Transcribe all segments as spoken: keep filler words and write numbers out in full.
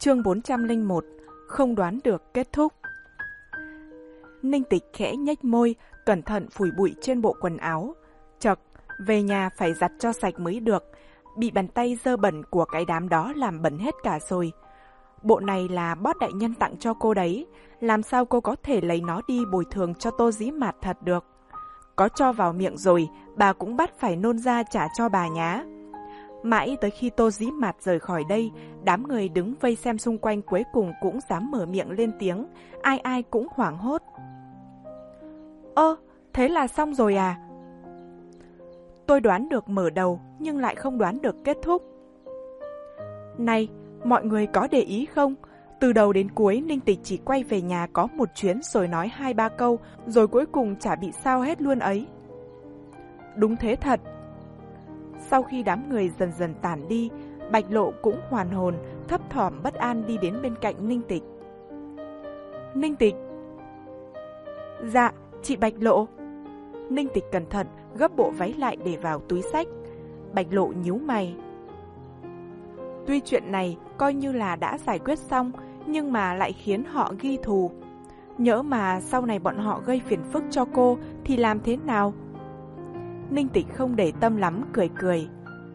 Chương bốn trăm lẻ một. Không đoán được kết thúc. Ninh Tịch khẽ nhếch môi, cẩn thận phủi bụi trên bộ quần áo. Chậc, về nhà phải giặt cho sạch mới được. Bị bàn tay dơ bẩn của cái đám đó làm bẩn hết cả rồi. Bộ này là boss đại nhân tặng cho cô đấy. Làm sao cô có thể lấy nó đi bồi thường cho Tô Dĩ Mạt thật được. Có cho vào miệng rồi, bà cũng bắt phải nôn ra trả cho bà nhá. Mãi tới khi Tô Dĩ Mạt rời khỏi đây, đám người đứng vây xem xung quanh cuối cùng cũng dám mở miệng lên tiếng, ai ai cũng hoảng hốt. Ơ, thế là xong rồi à? Tôi đoán được mở đầu, nhưng lại không đoán được kết thúc. Này, mọi người có để ý không? Từ đầu đến cuối Ninh Tịch chỉ quay về nhà có một chuyến rồi nói hai ba câu, rồi cuối cùng chả bị sao hết luôn ấy. Đúng thế thật. Sau khi đám người dần dần tản đi, Bạch Lộ cũng hoàn hồn, thấp thỏm bất an đi đến bên cạnh Ninh Tịch. Ninh Tịch. Dạ, chị Bạch Lộ. Ninh Tịch cẩn thận gấp bộ váy lại để vào túi xách. Bạch Lộ nhíu mày. Tuy chuyện này coi như là đã giải quyết xong, nhưng mà lại khiến họ ghi thù. Nhỡ mà sau này bọn họ gây phiền phức cho cô thì làm thế nào? Ninh Tịch không để tâm lắm, cười cười.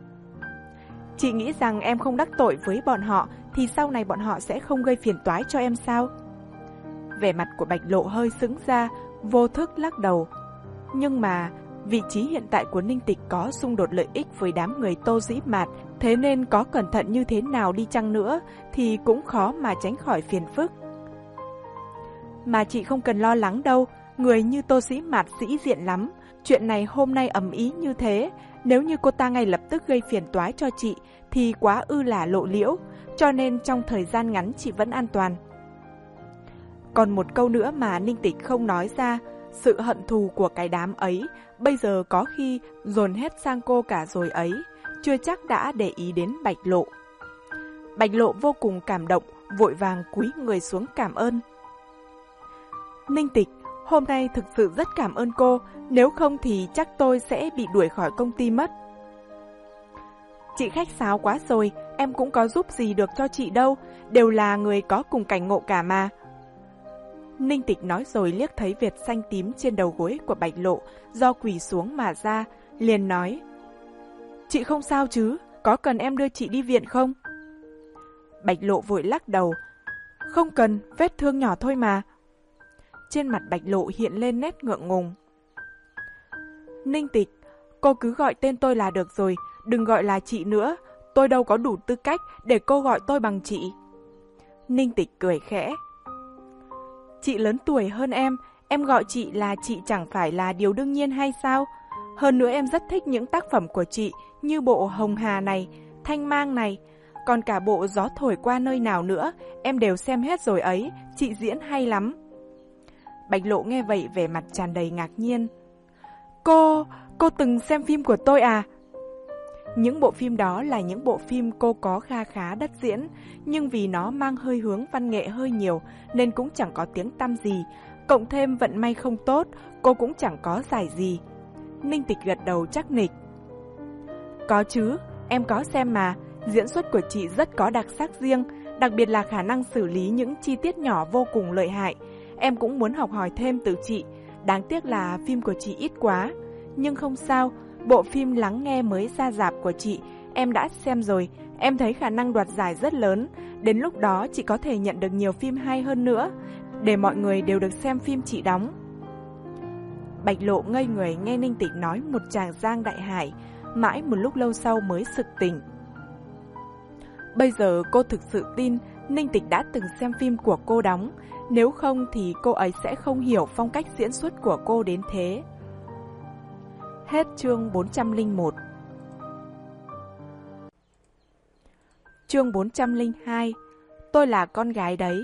Chị nghĩ rằng em không đắc tội với bọn họ thì sau này bọn họ sẽ không gây phiền toái cho em sao? Vẻ mặt của Bạch Lộ hơi sững ra, vô thức lắc đầu. Nhưng mà vị trí hiện tại của Ninh Tịch có xung đột lợi ích với đám người Tô Dĩ Mạt, thế nên có cẩn thận như thế nào đi chăng nữa thì cũng khó mà tránh khỏi phiền phức. Mà chị không cần lo lắng đâu, người như Tô Dĩ Mạt sĩ diện lắm. Chuyện này hôm nay ầm ĩ như thế, nếu như cô ta ngay lập tức gây phiền toái cho chị thì quá ư là lộ liễu, cho nên trong thời gian ngắn chị vẫn an toàn. Còn một câu nữa mà Ninh Tịch không nói ra, sự hận thù của cái đám ấy bây giờ có khi dồn hết sang cô cả rồi ấy, chưa chắc đã để ý đến Bạch Lộ. Bạch Lộ vô cùng cảm động, vội vàng cúi người xuống cảm ơn. Ninh Tịch, hôm nay thực sự rất cảm ơn cô, nếu không thì chắc tôi sẽ bị đuổi khỏi công ty mất. Chị khách sáo quá rồi, em cũng có giúp gì được cho chị đâu, đều là người có cùng cảnh ngộ cả mà. Ninh Tịch nói rồi liếc thấy vệt xanh tím trên đầu gối của Bạch Lộ do quỳ xuống mà ra, liền nói. Chị không sao chứ, có cần em đưa chị đi viện không? Bạch Lộ vội lắc đầu. Không cần, vết thương nhỏ thôi mà. Trên mặt Bạch Lộ hiện lên nét ngượng ngùng. Ninh Tịch, cô cứ gọi tên tôi là được rồi, đừng gọi là chị nữa, tôi đâu có đủ tư cách để cô gọi tôi bằng chị. Ninh Tịch cười khẽ. Chị lớn tuổi hơn em, em gọi chị là chị chẳng phải là điều đương nhiên hay sao? Hơn nữa em rất thích những tác phẩm của chị, như bộ Hồng Hà này, Thanh Mang này, còn cả bộ Gió Thổi Qua Nơi Nào nữa, em đều xem hết rồi ấy, chị diễn hay lắm. Bạch Lộ nghe vậy vẻ mặt tràn đầy ngạc nhiên. Cô, cô từng xem phim của tôi à? Những bộ phim đó là những bộ phim cô có kha khá đất diễn, nhưng vì nó mang hơi hướng văn nghệ hơi nhiều nên cũng chẳng có tiếng tăm gì, cộng thêm vận may không tốt, cô cũng chẳng có giải gì. Ninh Tịch gật đầu chắc nịch. Có chứ, em có xem mà, diễn xuất của chị rất có đặc sắc riêng, đặc biệt là khả năng xử lý những chi tiết nhỏ vô cùng lợi hại. Em cũng muốn học hỏi thêm từ chị, đáng tiếc là phim của chị ít quá. Nhưng không sao, bộ phim Lắng Nghe mới ra rạp của chị, em đã xem rồi, em thấy khả năng đoạt giải rất lớn. Đến lúc đó chị có thể nhận được nhiều phim hay hơn nữa, để mọi người đều được xem phim chị đóng. Bạch Lộ ngây người nghe Ninh Tịch nói một tràng giang đại hải, mãi một lúc lâu sau mới sực tỉnh. Bây giờ cô thực sự tin Ninh Tịch đã từng xem phim của cô đóng, nếu không thì cô ấy sẽ không hiểu phong cách diễn xuất của cô đến thế. Hết chương bốn trăm lẻ một. Chương bốn trăm lẻ hai. Tôi là con gái đấy.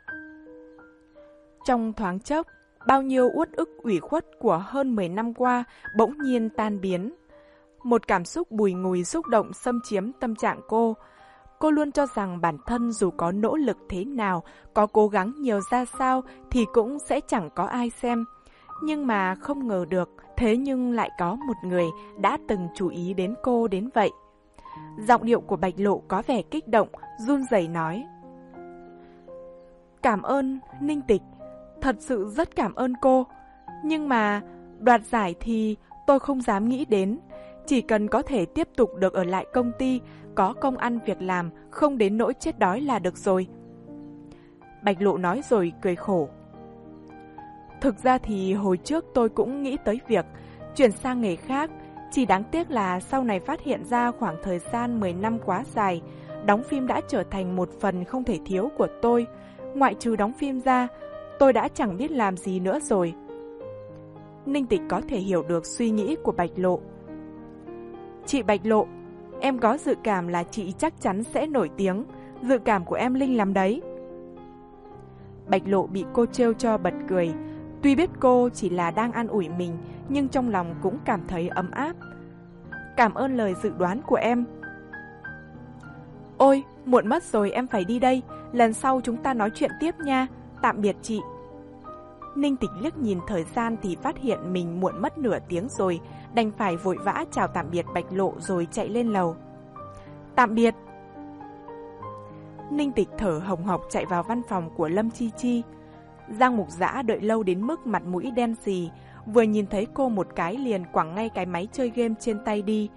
Trong thoáng chốc, bao nhiêu uất ức ủy khuất của hơn mười năm qua bỗng nhiên tan biến. Một cảm xúc bùi ngùi xúc động xâm chiếm tâm trạng cô. Cô luôn cho rằng bản thân dù có nỗ lực thế nào, có cố gắng nhiều ra sao thì cũng sẽ chẳng có ai xem. Nhưng mà không ngờ được, thế nhưng lại có một người đã từng chú ý đến cô đến vậy. Giọng điệu của Bạch Lộ có vẻ kích động, run rẩy nói. Cảm ơn, Ninh Tịch. Thật sự rất cảm ơn cô. Nhưng mà đoạt giải thì tôi không dám nghĩ đến. Chỉ cần có thể tiếp tục được ở lại công ty, có công ăn việc làm, không đến nỗi chết đói là được rồi. Bạch Lộ nói rồi cười khổ. Thực ra thì hồi trước tôi cũng nghĩ tới việc chuyển sang nghề khác. Chỉ đáng tiếc là sau này phát hiện ra khoảng thời gian mười năm quá dài, đóng phim đã trở thành một phần không thể thiếu của tôi. Ngoại trừ đóng phim ra, tôi đã chẳng biết làm gì nữa rồi. Ninh Tịch có thể hiểu được suy nghĩ của Bạch Lộ. Chị Bạch Lộ, em có dự cảm là chị chắc chắn sẽ nổi tiếng. Dự cảm của em linh lắm đấy. Bạch Lộ bị cô trêu cho bật cười. Tuy biết cô chỉ là đang an ủi mình, nhưng trong lòng cũng cảm thấy ấm áp. Cảm ơn lời dự đoán của em. Ôi, muộn mất rồi, em phải đi đây. Lần sau chúng ta nói chuyện tiếp nha. Tạm biệt chị. Ninh Tịch liếc nhìn thời gian thì phát hiện mình muộn mất nửa tiếng rồi, đành phải vội vã chào tạm biệt Bạch Lộ rồi chạy lên lầu. Tạm biệt. Ninh Tịch thở hồng hộc chạy vào văn phòng của Lâm Chi Chi. Giang Mục Dã đợi lâu đến mức mặt mũi đen xì, vừa nhìn thấy cô một cái liền quẳng ngay cái máy chơi game trên tay đi.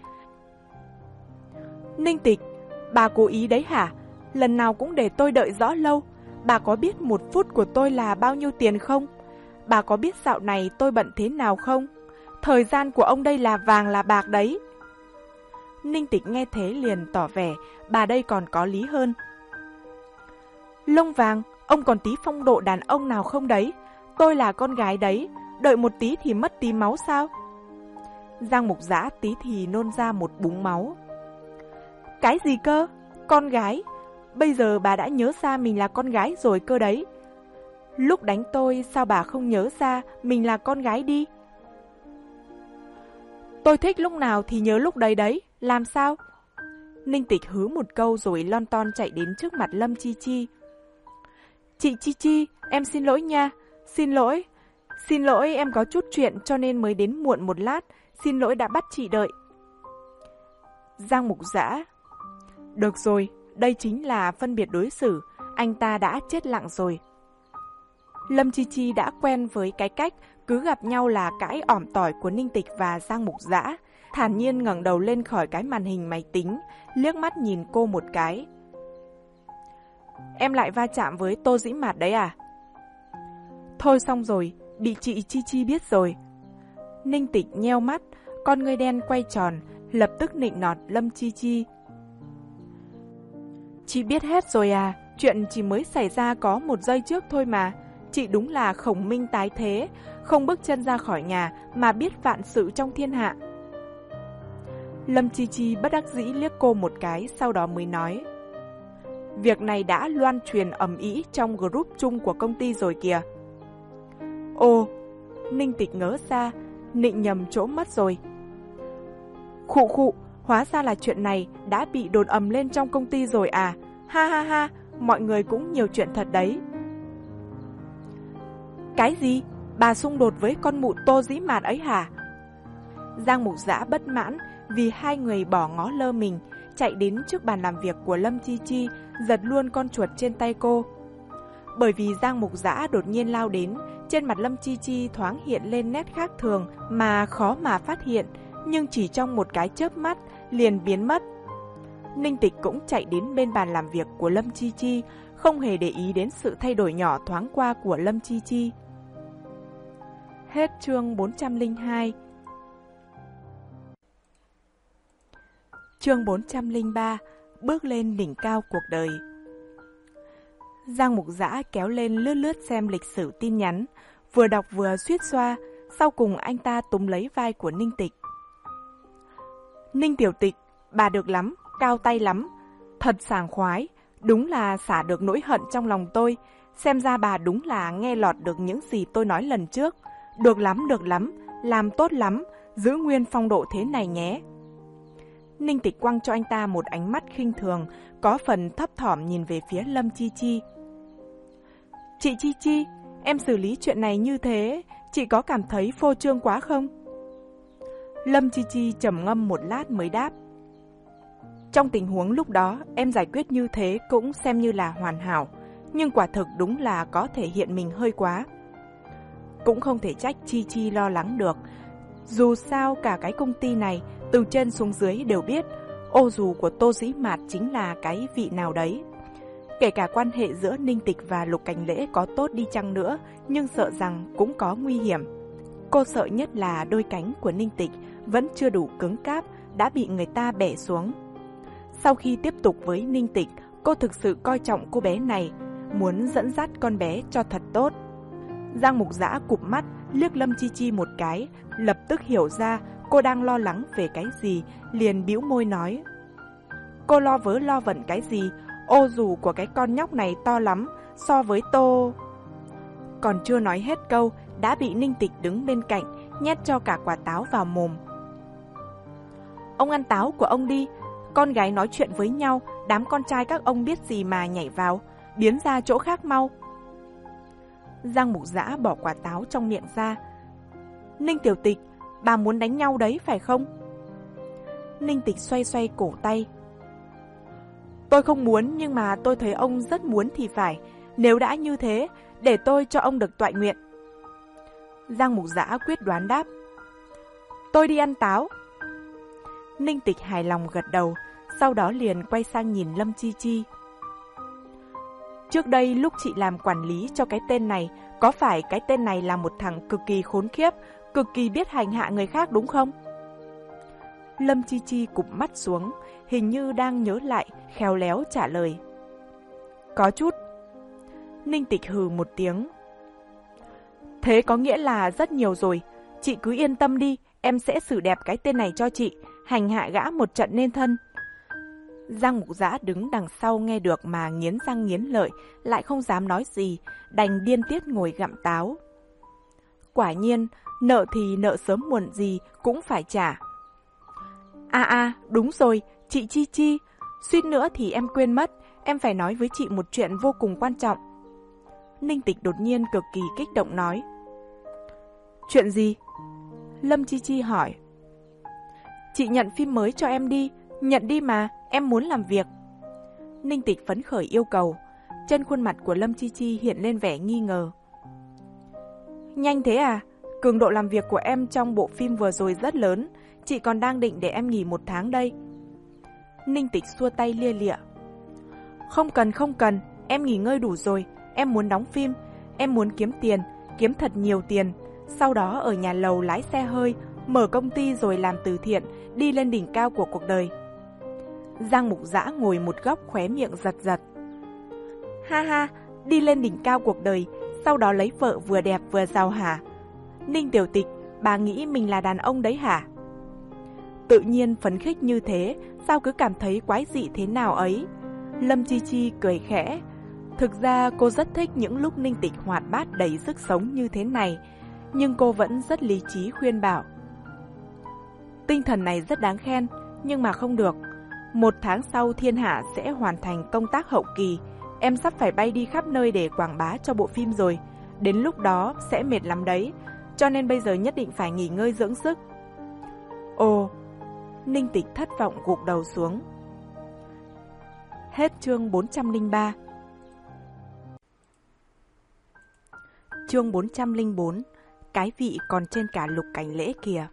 Ninh Tịch, bà cố ý đấy hả? Lần nào cũng để tôi đợi rõ lâu. Bà có biết một phút của tôi là bao nhiêu tiền không? Bà có biết dạo này tôi bận thế nào không? Thời gian của ông đây là vàng là bạc đấy. Ninh Tịch nghe thế liền tỏ vẻ, bà đây còn có lý hơn. Lông vàng, ông còn tí phong độ đàn ông nào không đấy? Tôi là con gái đấy, đợi một tí thì mất tí máu sao? Giang Mục Dã tí thì nôn ra một búng máu. Cái gì cơ? Con gái? Bây giờ bà đã nhớ ra mình là con gái rồi cơ đấy. Lúc đánh tôi sao bà không nhớ ra mình là con gái đi? Tôi thích lúc nào thì nhớ lúc đấy đấy, làm sao? Ninh Tịch hứ một câu rồi lon ton chạy đến trước mặt Lâm Chi Chi. Chị Chi Chi, em xin lỗi nha. Xin lỗi. Xin lỗi, em có chút chuyện cho nên mới đến muộn một lát. Xin lỗi đã bắt chị đợi. Giang Mục Dã. Được rồi, đây chính là phân biệt đối xử. Anh ta đã chết lặng rồi. Lâm Chi Chi đã quen với cái cách cứ gặp nhau là cãi ỏm tỏi của Ninh Tịch và Giang Mục Dã, thản nhiên ngẩng đầu lên khỏi cái màn hình máy tính, liếc mắt nhìn cô một cái. Em lại va chạm với Tô Dĩ Mạt đấy à? Thôi xong rồi, bị chị Chi Chi biết rồi. Ninh Tịch nheo mắt, con ngươi đen quay tròn, lập tức nịnh nọt Lâm Chi Chi. Chị biết hết rồi à, chuyện chỉ mới xảy ra có một giây trước thôi mà. Chị đúng là khổng minh tái thế, không bước chân ra khỏi nhà mà biết vạn sự trong thiên hạ. Lâm Chi Chi bất đắc dĩ liếc cô một cái, sau đó mới nói. Việc này đã loan truyền ầm ĩ trong group chung của công ty rồi kìa. Ồ, Ninh Tịch ngớ ra, nịnh nhầm chỗ mất rồi. Khụ khụ, hóa ra là chuyện này đã bị đồn ầm lên trong công ty rồi à. Ha ha ha, mọi người cũng nhiều chuyện thật đấy. Cái gì? Bà xung đột với con mụ Tô Dĩ Mạt ấy hả? Giang Mục Dã bất mãn vì hai người bỏ ngó lơ mình, chạy đến trước bàn làm việc của Lâm Chi Chi, giật luôn con chuột trên tay cô. Bởi vì Giang Mục Dã đột nhiên lao đến, trên mặt Lâm Chi Chi thoáng hiện lên nét khác thường mà khó mà phát hiện, nhưng chỉ trong một cái chớp mắt liền biến mất. Ninh Tịch cũng chạy đến bên bàn làm việc của Lâm Chi Chi, không hề để ý đến sự thay đổi nhỏ thoáng qua của Lâm Chi Chi. Hết chương bốn trăm lẻ hai. Chương bốn trăm lẻ ba, bước lên đỉnh cao cuộc đời. Giang Mục Dã kéo lên lướt lướt xem lịch sử tin nhắn, vừa đọc vừa suýt xoa, sau cùng anh ta túm lấy vai của Ninh Tịch. Ninh Tiểu Tịch, bà được lắm, cao tay lắm, thật sảng khoái, đúng là xả được nỗi hận trong lòng tôi, xem ra bà đúng là nghe lọt được những gì tôi nói lần trước. Được lắm, được lắm, làm tốt lắm, giữ nguyên phong độ thế này nhé. Ninh Tịch quăng cho anh ta một ánh mắt khinh thường, có phần thấp thỏm nhìn về phía Lâm Chi Chi. Chị Chi Chi, em xử lý chuyện này như thế, chị có cảm thấy phô trương quá không? Lâm Chi Chi trầm ngâm một lát mới đáp. Trong tình huống lúc đó, em giải quyết như thế cũng xem như là hoàn hảo. nhưng quả thực đúng là có thể hiện mình hơi quá. Cũng không thể trách Chi Chi lo lắng được. Dù sao cả cái công ty này, từ trên xuống dưới đều biết ô dù của Tô Dĩ Mạt chính là cái vị nào đấy. Kể cả quan hệ giữa Ninh Tịch và Lục Cảnh Lễ có tốt đi chăng nữa, nhưng sợ rằng cũng có nguy hiểm. Cô sợ nhất là đôi cánh của Ninh Tịch vẫn chưa đủ cứng cáp, đã bị người ta bẻ xuống. Sau khi tiếp tục với Ninh Tịch, cô thực sự coi trọng cô bé này, muốn dẫn dắt con bé cho thật tốt. Giang Mục Dã cụp mắt, liếc Lâm Chi Chi một cái, lập tức hiểu ra cô đang lo lắng về cái gì, liền bĩu môi nói. Cô lo vớ lo vẩn cái gì, ô dù của cái con nhóc này to lắm, so với Tô... Còn chưa nói hết câu, đã bị Ninh Tịch đứng bên cạnh, nhét cho cả quả táo vào mồm. Ông ăn táo của ông đi, con gái nói chuyện với nhau, đám con trai các ông biết gì mà nhảy vào, biến ra chỗ khác mau. Giang Mục Dã bỏ quả táo trong miệng ra. Ninh Tiểu Tịch, bà muốn đánh nhau đấy phải không? Ninh Tịch xoay xoay cổ tay. Tôi không muốn, nhưng mà tôi thấy ông rất muốn thì phải. Nếu đã như thế, để tôi cho ông được toại nguyện. Giang Mục Dã quyết đoán đáp. Tôi đi ăn táo. Ninh Tịch hài lòng gật đầu, sau đó liền quay sang nhìn Lâm Chi Chi. Trước đây lúc chị làm quản lý cho cái tên này, có phải cái tên này là một thằng cực kỳ khốn khiếp, cực kỳ biết hành hạ người khác đúng không? Lâm Chi Chi cụp mắt xuống, hình như đang nhớ lại, khéo léo trả lời. Có chút. Ninh Tịch hừ một tiếng. Thế có nghĩa là rất nhiều rồi, chị cứ yên tâm đi, em sẽ xử đẹp cái tên này cho chị, hành hạ gã một trận nên thân. Giang Mục Dã đứng đằng sau nghe được mà nghiến răng nghiến lợi, lại không dám nói gì, đành điên tiết ngồi gặm táo. Quả nhiên, nợ thì nợ sớm muộn gì cũng phải trả. À à, đúng rồi, chị Chi Chi, suýt nữa thì em quên mất, em phải nói với chị một chuyện vô cùng quan trọng. Ninh Tịch đột nhiên cực kỳ kích động nói. Chuyện gì? Lâm Chi Chi hỏi. Chị nhận phim mới cho em đi, nhận đi mà, em muốn làm việc. Ninh Tịch phấn khởi yêu cầu. Trên khuôn mặt của Lâm Chi Chi hiện lên vẻ nghi ngờ. Nhanh thế à? Cường độ làm việc của em trong bộ phim vừa rồi rất lớn, chị còn đang định để em nghỉ một tháng đây. Ninh Tịch xua tay lia lịa. Không cần không cần, em nghỉ ngơi đủ rồi, em muốn đóng phim, em muốn kiếm tiền, kiếm thật nhiều tiền, sau đó ở nhà lầu lái xe hơi, mở công ty rồi làm từ thiện, đi lên đỉnh cao của cuộc đời. Giang Mục Dã ngồi một góc khóe miệng giật giật. Ha ha, đi lên đỉnh cao cuộc đời, sau đó lấy vợ vừa đẹp vừa giàu hả? Ninh Tiểu Tịch, bà nghĩ mình là đàn ông đấy hả? Tự nhiên phấn khích như thế, sao cứ cảm thấy quái dị thế nào ấy? Lâm Chi Chi cười khẽ. Thực ra cô rất thích những lúc Ninh Tịch hoạt bát đầy sức sống như thế này, nhưng cô vẫn rất lý trí khuyên bảo. Tinh thần này rất đáng khen, nhưng mà không được. Một tháng sau Thiên Hạ sẽ hoàn thành công tác hậu kỳ, em sắp phải bay đi khắp nơi để quảng bá cho bộ phim rồi. Đến lúc đó sẽ mệt lắm đấy, cho nên bây giờ nhất định phải nghỉ ngơi dưỡng sức. Ồ, Ninh Tịch thất vọng gục đầu xuống. Hết chương bốn trăm lẻ ba. Chương bốn trăm lẻ bốn. Cái vị còn trên cả Lục Cảnh Lễ kìa.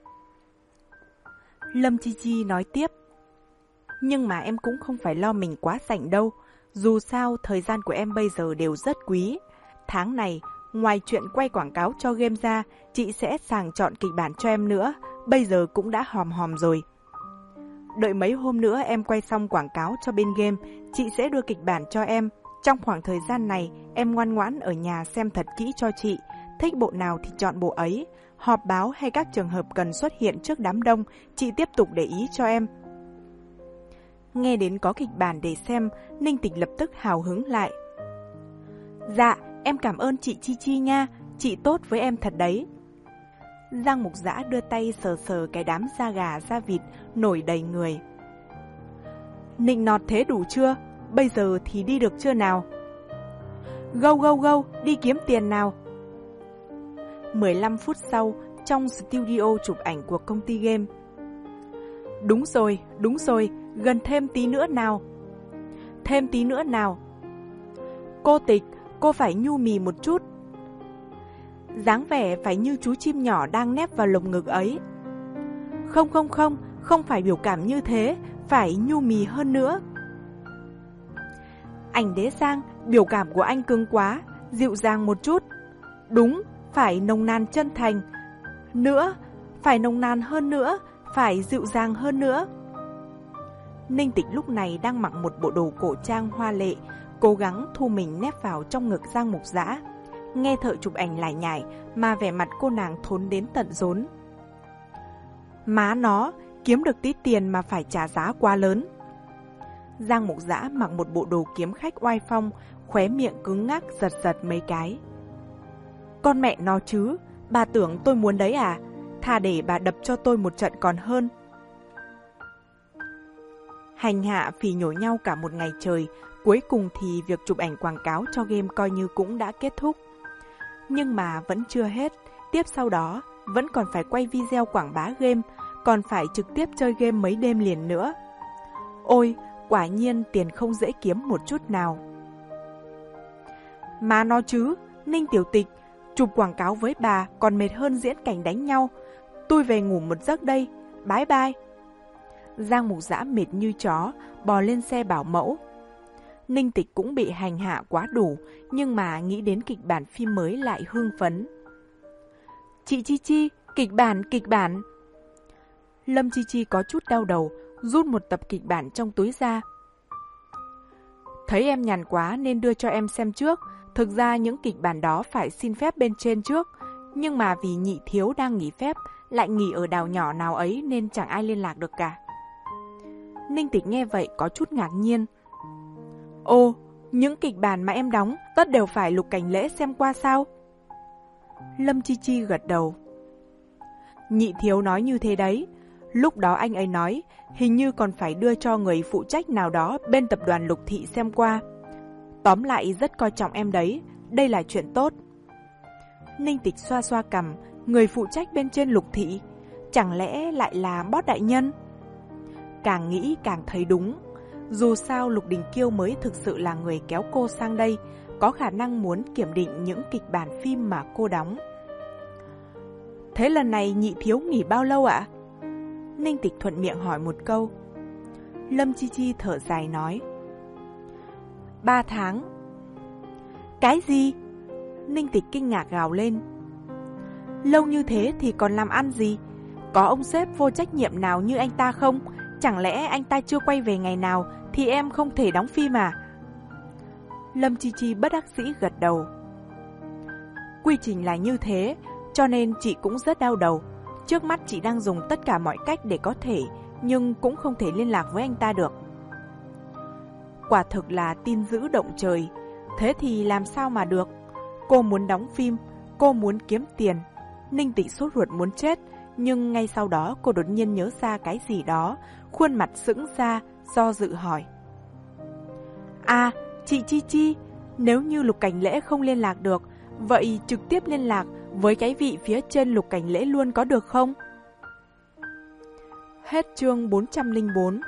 Lâm Chi Chi nói tiếp. Nhưng mà em cũng không phải lo mình quá rảnh đâu. Dù sao thời gian của em bây giờ đều rất quý. Tháng này, ngoài chuyện quay quảng cáo cho game ra, chị sẽ sàng chọn kịch bản cho em nữa. Bây giờ cũng đã hòm hòm rồi. Đợi mấy hôm nữa em quay xong quảng cáo cho bên game, chị sẽ đưa kịch bản cho em. Trong khoảng thời gian này, em ngoan ngoãn ở nhà xem thật kỹ cho chị. Thích bộ nào thì chọn bộ ấy. Họp báo hay các trường hợp cần xuất hiện trước đám đông, chị tiếp tục để ý cho em. Nghe đến có kịch bản để xem, Ninh Tịch lập tức hào hứng lại. Dạ, em cảm ơn chị Chi Chi nha, chị tốt với em thật đấy. Giang Mục Dã đưa tay sờ sờ cái đám da gà da vịt nổi đầy người. Nịnh nọt thế đủ chưa? Bây giờ thì đi được chưa nào? Go go go, đi kiếm tiền nào. mười lăm phút sau, trong studio chụp ảnh của công ty game. Đúng rồi, đúng rồi, gần thêm tí nữa nào. Thêm tí nữa nào. Cô Tịch, cô phải nhu mì một chút. Dáng vẻ phải như chú chim nhỏ đang nép vào lồng ngực ấy. Không không không, không phải biểu cảm như thế, phải nhu mì hơn nữa. Ảnh Đế Giang, biểu cảm của anh cứng quá, dịu dàng một chút. Đúng, phải nồng nàn chân thành. Nữa, phải nồng nàn hơn nữa, phải dịu dàng hơn nữa. Ninh Tịch lúc này đang mặc một bộ đồ cổ trang hoa lệ, cố gắng thu mình nép vào trong ngực Giang Mục Dã. Nghe thợ chụp ảnh lải nhải mà vẻ mặt cô nàng thốn đến tận rốn. Má nó, kiếm được tí tiền mà phải trả giá quá lớn. Giang Mục Dã mặc một bộ đồ kiếm khách oai phong, khóe miệng cứng ngắc giật giật mấy cái. Con mẹ nó chứ, bà tưởng tôi muốn đấy à? Thà để bà đập cho tôi một trận còn hơn. Hành hạ phỉ nhổ nhau cả một ngày trời, cuối cùng thì việc chụp ảnh quảng cáo cho game coi như cũng đã kết thúc. Nhưng mà vẫn chưa hết, tiếp sau đó vẫn còn phải quay video quảng bá game, còn phải trực tiếp chơi game mấy đêm liền nữa. Ôi, quả nhiên tiền không dễ kiếm một chút nào. Mà nó chứ, Ninh Tiểu Tịch, chụp quảng cáo với bà còn mệt hơn diễn cảnh đánh nhau. Tôi về ngủ một giấc đây, bye bye. Giang Mục Dã mệt như chó, bò lên xe bảo mẫu. Ninh Tịch cũng bị hành hạ quá đủ, nhưng mà nghĩ đến kịch bản phim mới lại hưng phấn. Chị Chi Chi, kịch bản, kịch bản. Lâm Chi Chi có chút đau đầu, rút một tập kịch bản trong túi ra. Thấy em nhàn quá nên đưa cho em xem trước. Thực ra những kịch bản đó phải xin phép bên trên trước, nhưng mà vì Nhị Thiếu đang nghỉ phép, lại nghỉ ở đảo nhỏ nào ấy nên chẳng ai liên lạc được cả. Ninh Tịch nghe vậy có chút ngạc nhiên. Ồ, những kịch bản mà em đóng tất đều phải Lục Cảnh Lễ xem qua sao? Lâm Chi Chi gật đầu. Nhị Thiếu nói như thế đấy. Lúc đó anh ấy nói, hình như còn phải đưa cho người phụ trách nào đó bên tập đoàn Lục Thị xem qua. Tóm lại rất coi trọng em đấy, đây là chuyện tốt. Ninh Tịch xoa xoa cằm, người phụ trách bên trên Lục Thị, chẳng lẽ lại là boss đại nhân? Càng nghĩ càng thấy đúng. Dù sao Lục Đình Kiêu mới thực sự là người kéo cô sang đây, có khả năng muốn kiểm định những kịch bản phim mà cô đóng. Thế lần này Nhị Thiếu nghỉ bao lâu ạ? Ninh Tịch thuận miệng hỏi một câu. Lâm Chi Chi thở dài nói. Ba tháng. Cái gì? Ninh Tịch kinh ngạc gào lên. Lâu như thế thì còn làm ăn gì? Có ông sếp vô trách nhiệm nào như anh ta không? Chẳng lẽ anh ta chưa quay về ngày nào thì em không thể đóng phim à? Lâm Chi Chi bất đắc dĩ gật đầu. Quy trình là như thế, cho nên chị cũng rất đau đầu. Trước mắt chị đang dùng tất cả mọi cách để có thể, nhưng cũng không thể liên lạc với anh ta được. Quả thực là tin dữ động trời. Thế thì làm sao mà được? Cô muốn đóng phim, cô muốn kiếm tiền. Ninh Tịch sốt ruột muốn chết, nhưng ngay sau đó cô đột nhiên nhớ ra cái gì đó, khuôn mặt sững ra, do dự hỏi. À, chị Chi Chi, nếu như Lục Cảnh Lễ không liên lạc được, vậy trực tiếp liên lạc với cái vị phía trên Lục Cảnh Lễ luôn có được không? Hết chương bốn trăm lẻ bốn.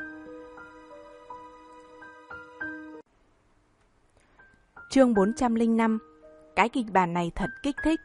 Chương bốn trăm lẻ năm. Cái kịch bản này thật kích thích.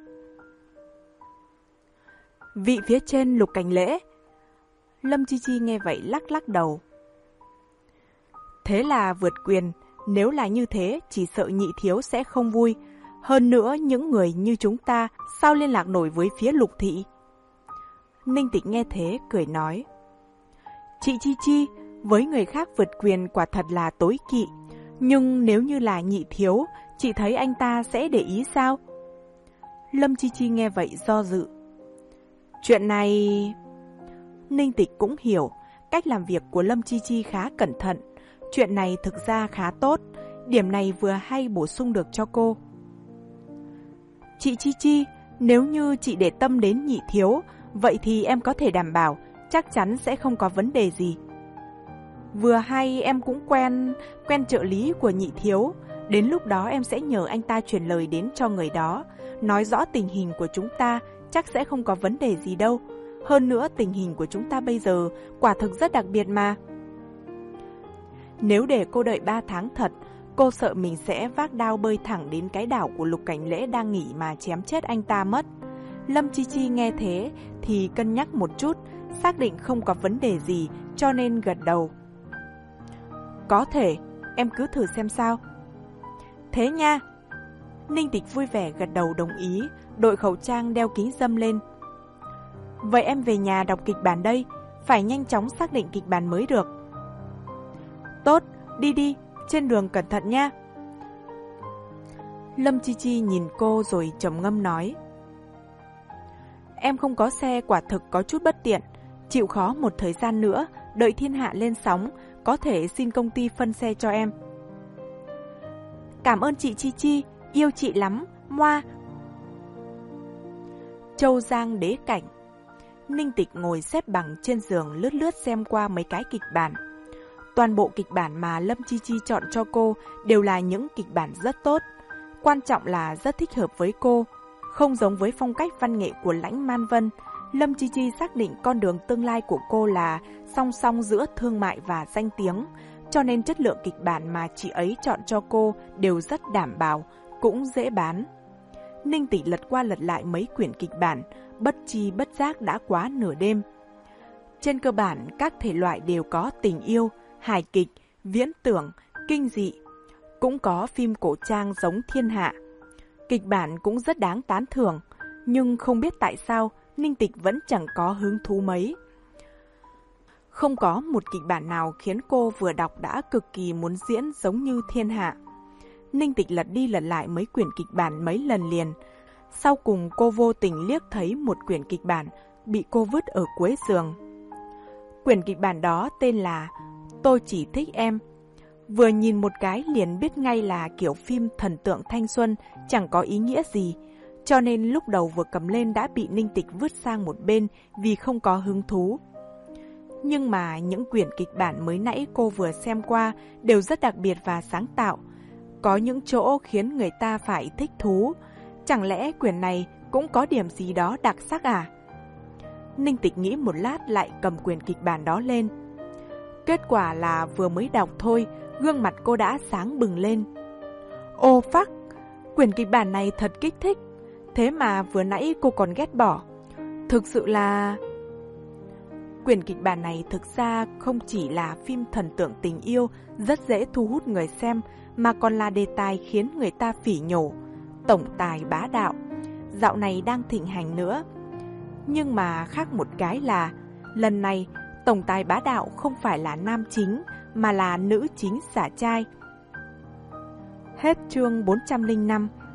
Vị phía trên Lục Cảnh Lễ. Lâm Chi Chi nghe vậy lắc lắc đầu. Thế là vượt quyền. Nếu là như thế, chỉ sợ Nhị Thiếu sẽ không vui. Hơn nữa, những người như chúng ta sao liên lạc nổi với phía Lục Thị? Ninh Tịch nghe thế, cười nói. Chị Chi Chi, với người khác vượt quyền quả thật là tối kỵ. Nhưng nếu như là Nhị Thiếu, chị thấy anh ta sẽ để ý sao? Lâm Chi Chi nghe vậy do dự. Chuyện này... Ninh Tịch cũng hiểu, cách làm việc của Lâm Chi Chi khá cẩn thận. Chuyện này thực ra khá tốt, điểm này vừa hay bổ sung được cho cô. Chị Chi Chi, nếu như chị để tâm đến Nhị Thiếu, vậy thì em có thể đảm bảo chắc chắn sẽ không có vấn đề gì. Vừa hay em cũng quen, quen trợ lý của Nhị Thiếu, đến lúc đó em sẽ nhờ anh ta truyền lời đến cho người đó, nói rõ tình hình của chúng ta, chắc sẽ không có vấn đề gì đâu. Hơn nữa tình hình của chúng ta bây giờ quả thực rất đặc biệt mà. Nếu để cô đợi ba tháng thật, Cô sợ mình sẽ vác đao bơi thẳng đến cái đảo của Lục Cảnh Lễ đang nghỉ mà chém chết anh ta mất. Lâm Chi Chi nghe thế thì cân nhắc một chút, xác định không có vấn đề gì cho nên gật đầu. Có thể, em cứ thử xem sao. Thế nha. Ninh Tịch vui vẻ gật đầu đồng ý, đội khẩu trang đeo kính râm lên. Vậy em về nhà đọc kịch bản đây, phải nhanh chóng xác định kịch bản mới được. Tốt, đi đi, trên đường cẩn thận nha. Lâm Chi Chi nhìn cô rồi trầm ngâm nói. Em không có xe quả thực có chút bất tiện, chịu khó một thời gian nữa, đợi thiên hạ lên sóng, có thể xin công ty phân xe cho em. Cảm ơn chị Chi Chi, yêu chị lắm, moa. Châu Giang đế cảnh. Ninh Tịch ngồi xếp bằng trên giường lướt lướt xem qua mấy cái kịch bản. Toàn bộ kịch bản mà Lâm Chi Chi chọn cho cô đều là những kịch bản rất tốt. Quan trọng là rất thích hợp với cô. Không giống với phong cách văn nghệ của Lãnh Man Vân, Lâm Chi Chi xác định con đường tương lai của cô là song song giữa thương mại và danh tiếng, cho nên chất lượng kịch bản mà chị ấy chọn cho cô đều rất đảm bảo, cũng dễ bán. Ninh Tịch lật qua lật lại mấy quyển kịch bản, bất chi bất giác đã quá nửa đêm. Trên cơ bản, các thể loại đều có tình yêu, hài kịch, viễn tưởng, kinh dị. Cũng có phim cổ trang giống Thiên Hạ. Kịch bản cũng rất đáng tán thưởng, nhưng không biết tại sao Ninh Tịch vẫn chẳng có hứng thú mấy. Không có một kịch bản nào khiến cô vừa đọc đã cực kỳ muốn diễn giống như Thiên Hạ. Ninh Tịch lật đi lật lại mấy quyển kịch bản mấy lần liền. Sau cùng cô vô tình liếc thấy một quyển kịch bản bị cô vứt ở cuối giường. Quyển kịch bản đó tên là Tôi Chỉ Thích Em. Vừa nhìn một cái liền biết ngay là kiểu phim thần tượng thanh xuân, chẳng có ý nghĩa gì. Cho nên lúc đầu vừa cầm lên đã bị Ninh Tịch vứt sang một bên vì không có hứng thú. Nhưng mà những quyển kịch bản mới nãy cô vừa xem qua đều rất đặc biệt và sáng tạo. Có những chỗ khiến người ta phải thích thú. Chẳng lẽ quyển này cũng có điểm gì đó đặc sắc à? Ninh Tịch nghĩ một lát lại cầm quyển kịch bản đó lên. Kết quả là vừa mới đọc thôi, gương mặt cô đã sáng bừng lên. Ô phắc, quyển kịch bản này thật kích thích. Thế mà vừa nãy cô còn ghét bỏ. Thực sự là... Quyển kịch bản này thực ra không chỉ là phim thần tượng tình yêu rất dễ thu hút người xem, mà còn là đề tài khiến người ta phỉ nhổ. Tổng tài bá đạo, dạo này đang thịnh hành nữa. Nhưng mà khác một cái là, lần này tổng tài bá đạo không phải là nam chính, mà là nữ chính xả trai. Hết chương bốn trăm lẻ năm.